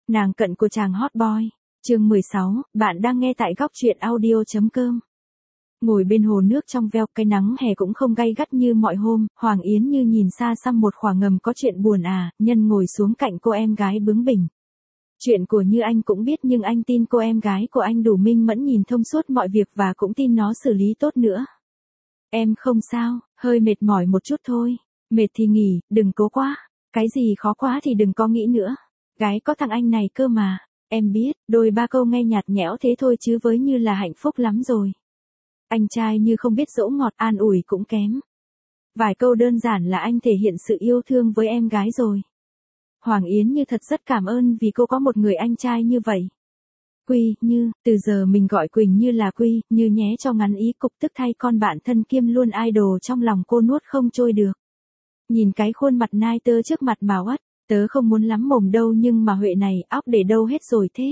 Nàng cận của chàng hot boy. Chương 16, bạn đang nghe tại góc truyện audio.com. Ngồi bên hồ nước trong veo, cái nắng hè cũng không gay gắt như mọi hôm, Hoàng Yến Như nhìn xa xăm một khoảng ngầm có chuyện buồn à, Nhân ngồi xuống cạnh cô em gái bướng bỉnh. Chuyện của Như anh cũng biết nhưng anh tin cô em gái của anh đủ minh mẫn nhìn thông suốt mọi việc và cũng tin nó xử lý tốt nữa. Em không sao, hơi mệt mỏi một chút thôi. Mệt thì nghỉ, đừng cố quá. Cái gì khó quá thì đừng có nghĩ nữa. Gái có thằng anh này cơ mà. Em biết, đôi ba câu nghe nhạt nhẽo thế thôi chứ với Như là hạnh phúc lắm rồi. Anh trai Như không biết dỗ ngọt, an ủi cũng kém. Vài câu đơn giản là anh thể hiện sự yêu thương với em gái rồi. Hoàng Yến Như thật rất cảm ơn vì cô có một người anh trai như vậy. Quy, Như, từ giờ mình gọi Quỳnh Như là Quy, Như nhé cho ngắn ý, cục tức thay con bạn thân kiêm luôn idol trong lòng cô nuốt không trôi được. Nhìn cái khuôn mặt nai tơ trước mặt mà uất, tớ không muốn lắm mồm đâu nhưng mà Huệ này óc để đâu hết rồi thế?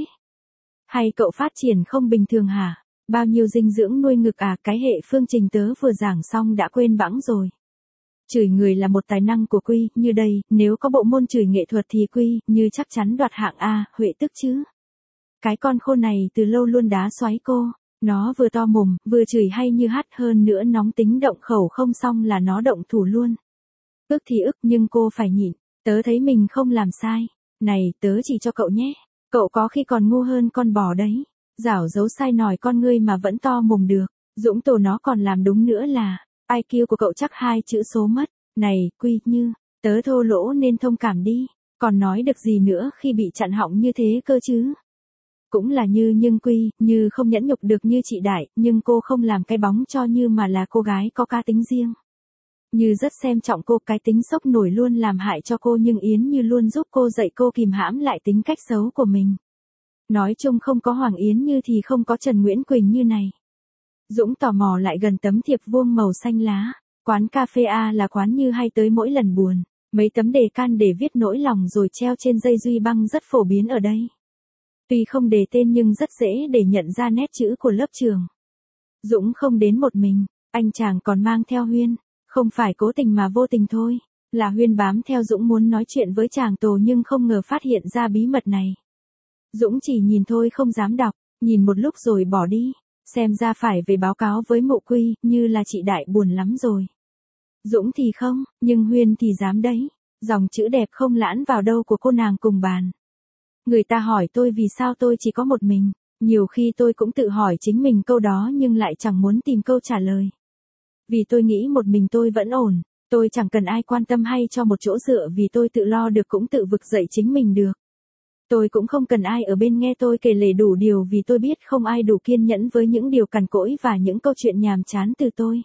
Hay cậu phát triển không bình thường hả? Bao nhiêu dinh dưỡng nuôi ngực à, cái hệ phương trình tớ vừa giảng xong đã quên bẵng rồi. Chửi người là một tài năng của Quy, Như đây, nếu có bộ môn chửi nghệ thuật thì Quy, Như chắc chắn đoạt hạng A, Huệ tức chứ. Cái con khôn này từ lâu luôn đá xoáy cô, nó vừa to mồm, vừa chửi hay như hắt, hơn nữa nóng tính động khẩu không xong là nó động thủ luôn. Ức thì ức nhưng cô phải nhịn, tớ thấy mình không làm sai. Này, tớ chỉ cho cậu nhé, cậu có khi còn ngu hơn con bò đấy. Giảo giấu sai nòi con ngươi mà vẫn to mồm được, Dũng tổ nó còn làm đúng nữa là, IQ của cậu chắc 2 chữ số mất. Này, Quy, Như, tớ thô lỗ nên thông cảm đi, còn nói được gì nữa khi bị chặn họng như thế cơ chứ. Cũng là Như nhưng Quy, Như không nhẫn nhục được như chị Đại, nhưng cô không làm cái bóng cho Như mà là cô gái có cá tính riêng. Như rất xem trọng cô, cái tính sốc nổi luôn làm hại cho cô nhưng Yến Như luôn giúp cô dạy cô kìm hãm lại tính cách xấu của mình. Nói chung không có Hoàng Yến Như thì không có Trần Nguyễn Quỳnh Như này. Dũng tò mò lại gần tấm thiệp vuông màu xanh lá. Quán cà phê A là quán Như hay tới mỗi lần buồn. Mấy tấm đề can để viết nỗi lòng rồi treo trên dây duy băng rất phổ biến ở đây. Tuy không đề tên nhưng rất dễ để nhận ra nét chữ của lớp trường. Dũng không đến một mình, anh chàng còn mang theo Huyên. Không phải cố tình mà vô tình thôi, là Huyên bám theo Dũng muốn nói chuyện với chàng Tổ nhưng không ngờ phát hiện ra bí mật này. Dũng chỉ nhìn thôi không dám đọc, nhìn một lúc rồi bỏ đi, xem ra phải về báo cáo với mụ Quy, Như là chị Đại buồn lắm rồi. Dũng thì không, nhưng Huyên thì dám đấy, dòng chữ đẹp không lãn vào đâu của cô nàng cùng bàn. Người ta hỏi tôi vì sao tôi chỉ có một mình, nhiều khi tôi cũng tự hỏi chính mình câu đó nhưng lại chẳng muốn tìm câu trả lời. Vì tôi nghĩ một mình tôi vẫn ổn, tôi chẳng cần ai quan tâm hay cho một chỗ dựa vì tôi tự lo được cũng tự vực dậy chính mình được. Tôi cũng không cần ai ở bên nghe tôi kể lể đủ điều vì tôi biết không ai đủ kiên nhẫn với những điều cằn cỗi và những câu chuyện nhàm chán từ tôi.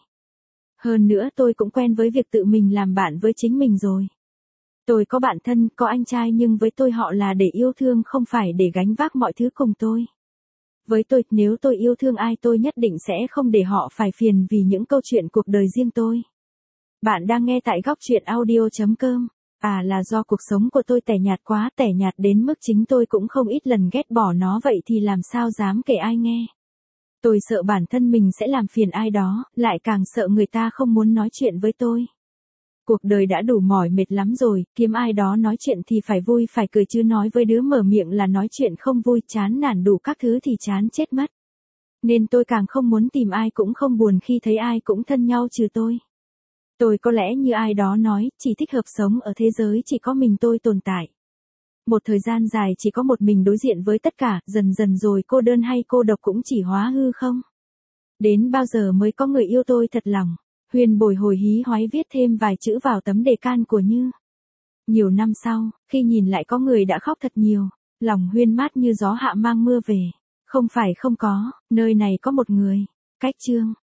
Hơn nữa tôi cũng quen với việc tự mình làm bạn với chính mình rồi. Tôi có bạn thân, có anh trai nhưng với tôi họ là để yêu thương không phải để gánh vác mọi thứ cùng tôi. Với tôi, nếu tôi yêu thương ai tôi nhất định sẽ không để họ phải phiền vì những câu chuyện cuộc đời riêng tôi. Bạn đang nghe tại góc truyện audio.com. À là do cuộc sống của tôi tẻ nhạt quá, tẻ nhạt đến mức chính tôi cũng không ít lần ghét bỏ nó vậy thì làm sao dám kể ai nghe. Tôi sợ bản thân mình sẽ làm phiền ai đó, lại càng sợ người ta không muốn nói chuyện với tôi. Cuộc đời đã đủ mỏi mệt lắm rồi, kiếm ai đó nói chuyện thì phải vui phải cười chứ nói với đứa mở miệng là nói chuyện không vui chán nản đủ các thứ thì chán chết mất. Nên tôi càng không muốn tìm ai cũng không buồn khi thấy ai cũng thân nhau trừ tôi. Tôi có lẽ như ai đó nói, chỉ thích hợp sống ở thế giới chỉ có mình tôi tồn tại. Một thời gian dài chỉ có một mình đối diện với tất cả, dần dần rồi cô đơn hay cô độc cũng chỉ hóa hư không. Đến bao giờ mới có người yêu tôi thật lòng. Huyên bồi hồi hí hoái viết thêm vài chữ vào tấm đề can của Như. Nhiều năm sau, khi nhìn lại có người đã khóc thật nhiều, lòng Huyên mát như gió hạ mang mưa về. Không phải không có, nơi này có một người. Cách chương.